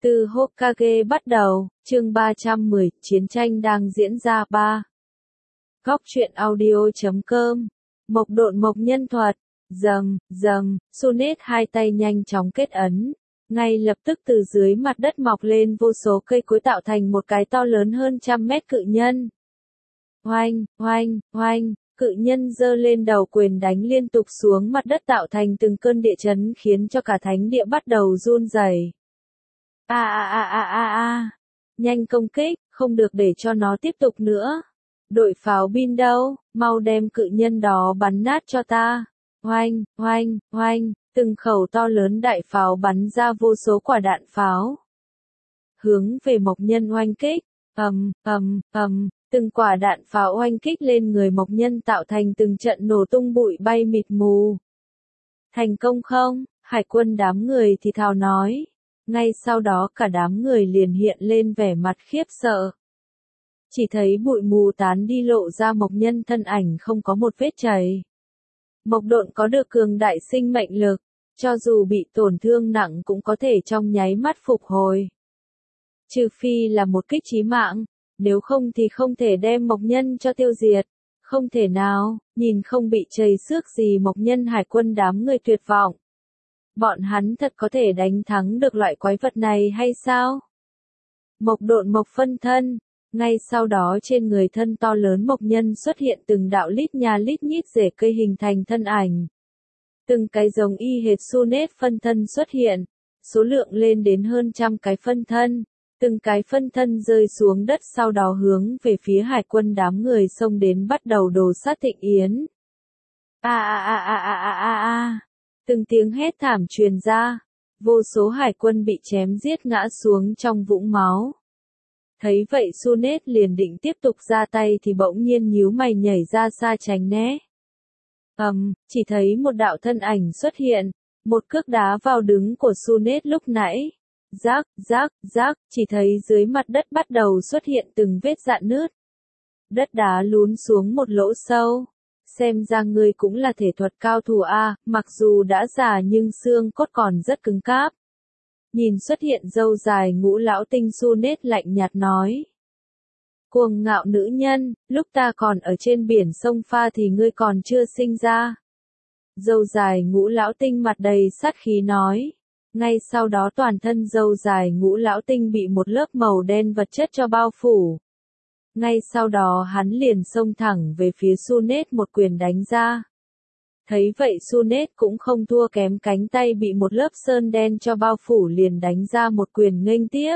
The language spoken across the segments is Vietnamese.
Từ Hokage bắt đầu, chương 310, chiến tranh đang diễn ra 3. Góc truyện audio.com. Mộc độn mộc nhân thuật. Rầm, Sunet hai tay nhanh chóng kết ấn. Ngay lập tức từ dưới mặt đất mọc lên vô số cây cối tạo thành một cái to lớn hơn 100 mét cự nhân. Oanh, cự nhân giơ lên đầu quyền đánh liên tục xuống mặt đất tạo thành từng cơn địa chấn khiến cho cả thánh địa bắt đầu run rẩy. Nhanh công kích, không được để cho nó tiếp tục nữa. Đội pháo binh đâu, mau đem cự nhân đó bắn nát cho ta. Oanh, từng khẩu to lớn đại pháo bắn ra vô số quả đạn pháo. Hướng về mộc nhân oanh kích, từng quả đạn pháo oanh kích lên người mộc nhân tạo thành từng trận nổ tung bụi bay mịt mù. Thành công không? Hải quân đám người thì thào nói. Ngay sau đó cả đám người liền hiện lên vẻ mặt khiếp sợ. Chỉ thấy bụi mù tán đi lộ ra mộc nhân thân ảnh không có một vết chảy. Mộc độn có được cường đại sinh mệnh lực, cho dù bị tổn thương nặng cũng có thể trong nháy mắt phục hồi. Trừ phi là một kích chí mạng, nếu không thì không thể đem mộc nhân cho tiêu diệt. Không thể nào, nhìn không bị chảy xước gì mộc nhân hải quân đám người tuyệt vọng. Bọn hắn thật có thể đánh thắng được loại quái vật này hay sao? Mộc độn mộc phân thân. Ngay sau đó trên người thân to lớn mộc nhân xuất hiện từng đạo lít nha lít nhít rễ cây hình thành thân ảnh. Từng cái giống y hệt Sunet phân thân xuất hiện, số lượng lên đến hơn 100 cái phân thân. Từng cái phân thân rơi xuống đất sau đó hướng về phía hải quân đám người xông đến bắt đầu đồ sát Thịnh Yến. Từng tiếng hét thảm truyền ra, vô số hải quân bị chém giết ngã xuống trong vũng máu. Thấy vậy Sunet liền định tiếp tục ra tay thì bỗng nhiên nhíu mày nhảy ra xa tránh né. Chỉ thấy một đạo thân ảnh xuất hiện, một cước đá vào đứng của Sunet lúc nãy. Rác, chỉ thấy dưới mặt đất bắt đầu xuất hiện từng vết rạn nứt. Đất đá lún xuống một lỗ sâu. Xem ra ngươi cũng là thể thuật cao thủ a, mặc dù đã già nhưng xương cốt còn rất cứng cáp. Nhìn xuất hiện râu dài ngũ lão tinh Sunet lạnh nhạt nói. Cuồng ngạo nữ nhân, lúc ta còn ở trên biển sông Pha thì ngươi còn chưa sinh ra. Râu dài ngũ lão tinh mặt đầy sát khí nói. Ngay sau đó toàn thân râu dài ngũ lão tinh bị một lớp màu đen vật chất cho bao phủ. Ngay sau đó hắn liền xông thẳng về phía Sunet một quyền đánh ra. Thấy vậy Sunet cũng không thua kém, cánh tay bị một lớp sơn đen cho bao phủ liền đánh ra một quyền nghênh tiếp.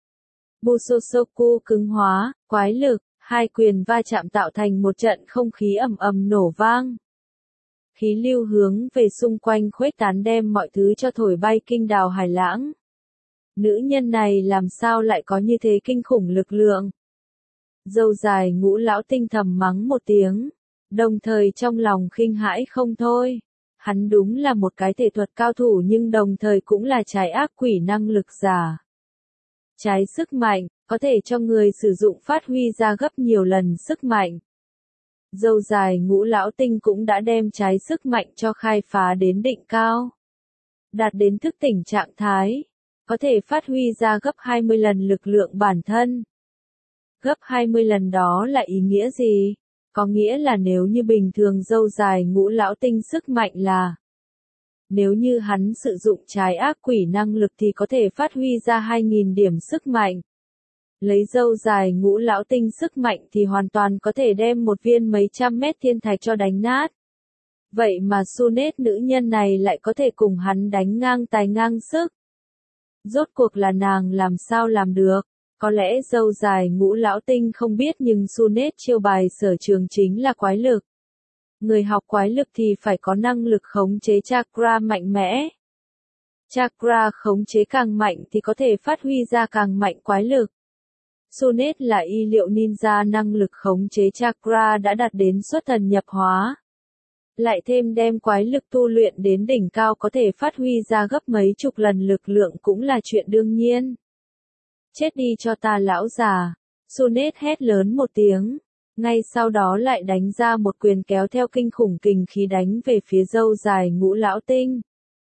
Busosoku cứng hóa, quái lực, hai quyền va chạm tạo thành một trận không khí ầm nổ vang. Khí lưu hướng về xung quanh khuếch tán đem mọi thứ cho thổi bay kinh đào hải lãng. Nữ nhân này làm sao lại có như thế kinh khủng lực lượng? Râu dài ngũ lão tinh thầm mắng một tiếng, đồng thời trong lòng khinh hãi không thôi. Hắn đúng là một cái thể thuật cao thủ nhưng đồng thời cũng là trái ác quỷ năng lực giả. Trái sức mạnh, có thể cho người sử dụng phát huy ra gấp nhiều lần sức mạnh. Râu dài ngũ lão tinh cũng đã đem trái sức mạnh cho khai phá đến đỉnh cao. Đạt đến thức tỉnh trạng thái, có thể phát huy ra gấp 20 lần lực lượng bản thân. Gấp 20 lần đó là ý nghĩa gì? Có nghĩa là nếu như bình thường râu dài ngũ lão tinh sức mạnh là, nếu như hắn sử dụng trái ác quỷ năng lực thì có thể phát huy ra 2.000 điểm sức mạnh. Lấy râu dài ngũ lão tinh sức mạnh thì hoàn toàn có thể đem một viên mấy trăm mét thiên thạch cho đánh nát. Vậy mà Sunet nữ nhân này lại có thể cùng hắn đánh ngang tài ngang sức. Rốt cuộc là nàng làm sao làm được? Có lẽ râu dài ngũ lão tinh không biết nhưng Sunet chiêu bài sở trường chính là quái lực. Người học quái lực thì phải có năng lực khống chế chakra mạnh mẽ. Chakra khống chế càng mạnh thì có thể phát huy ra càng mạnh quái lực. Sunet là y liệu ninja, năng lực khống chế chakra đã đạt đến xuất thần nhập hóa. Lại thêm đem quái lực tu luyện đến đỉnh cao có thể phát huy ra gấp mấy chục lần lực lượng cũng là chuyện đương nhiên. Chết đi cho ta lão già. Sunet hét lớn một tiếng. Ngay sau đó lại đánh ra một quyền kéo theo kinh khủng kình khí đánh về phía râu dài ngũ lão tinh.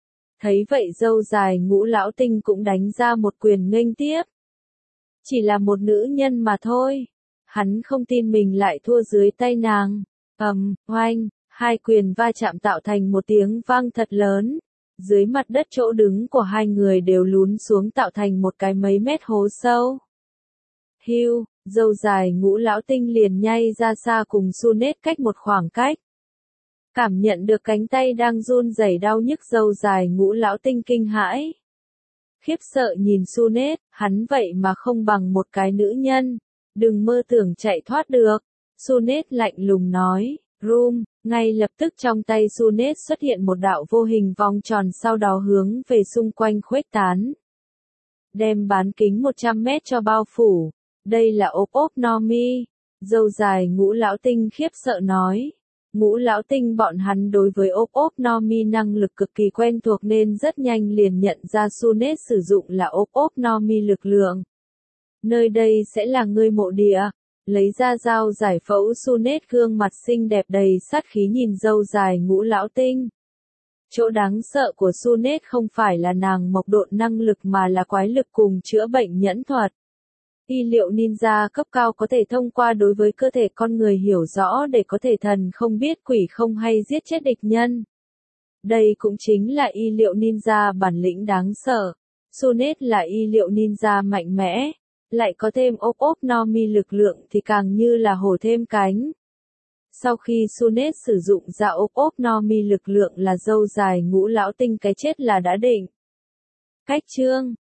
Thấy vậy dâu dài Ngũ lão tinh cũng đánh ra một quyền nghênh tiếp. Chỉ là một nữ nhân mà thôi. Hắn không tin mình lại thua dưới tay nàng. Oanh, hai quyền va chạm tạo thành một tiếng vang thật lớn. Dưới mặt đất chỗ đứng của hai người đều lún xuống tạo thành một cái mấy mét hố sâu. Hưu, dâu dài Ngũ lão tinh liền nhay ra xa cùng Sunet cách một khoảng cách. Cảm nhận được cánh tay đang run rẩy đau nhức, dâu dài Ngũ lão tinh kinh hãi. Khiếp sợ nhìn Sunet, hắn vậy mà không bằng một cái nữ nhân. Đừng mơ tưởng chạy thoát được. Sunet lạnh lùng nói. Rum, ngay lập tức trong tay Sunet xuất hiện một đạo vô hình vòng tròn, sau đó hướng về xung quanh khuếch tán. Đem bán kính 100 mét cho bao phủ. Đây là ốp ốp no mi. Dâu dài Ngũ lão tinh khiếp sợ nói. Ngũ lão tinh bọn hắn đối với ốp ốp no mi năng lực cực kỳ quen thuộc nên rất nhanh liền nhận ra Sunet sử dụng là ốp ốp no mi lực lượng. Nơi đây sẽ là ngươi mộ địa. Lấy ra dao giải phẫu, Sunet gương mặt xinh đẹp đầy sát khí nhìn dâu dài Ngũ lão tinh. Chỗ đáng sợ của Sunet không phải là nàng mộc độn năng lực mà là quái lực cùng chữa bệnh nhẫn thuật. Y liệu ninja cấp cao có thể thông qua đối với cơ thể con người hiểu rõ để có thể thần không biết quỷ không hay giết chết địch nhân. Đây cũng chính là y liệu ninja bản lĩnh đáng sợ. Sunet là y liệu ninja mạnh mẽ, lại có thêm ốp ốp no mi lực lượng thì càng như là hổ thêm cánh. Sau khi Sunet sử dụng ra ốp ốp no mi lực lượng là dâu dài Ngũ lão tinh cái chết là đã định. Cách chương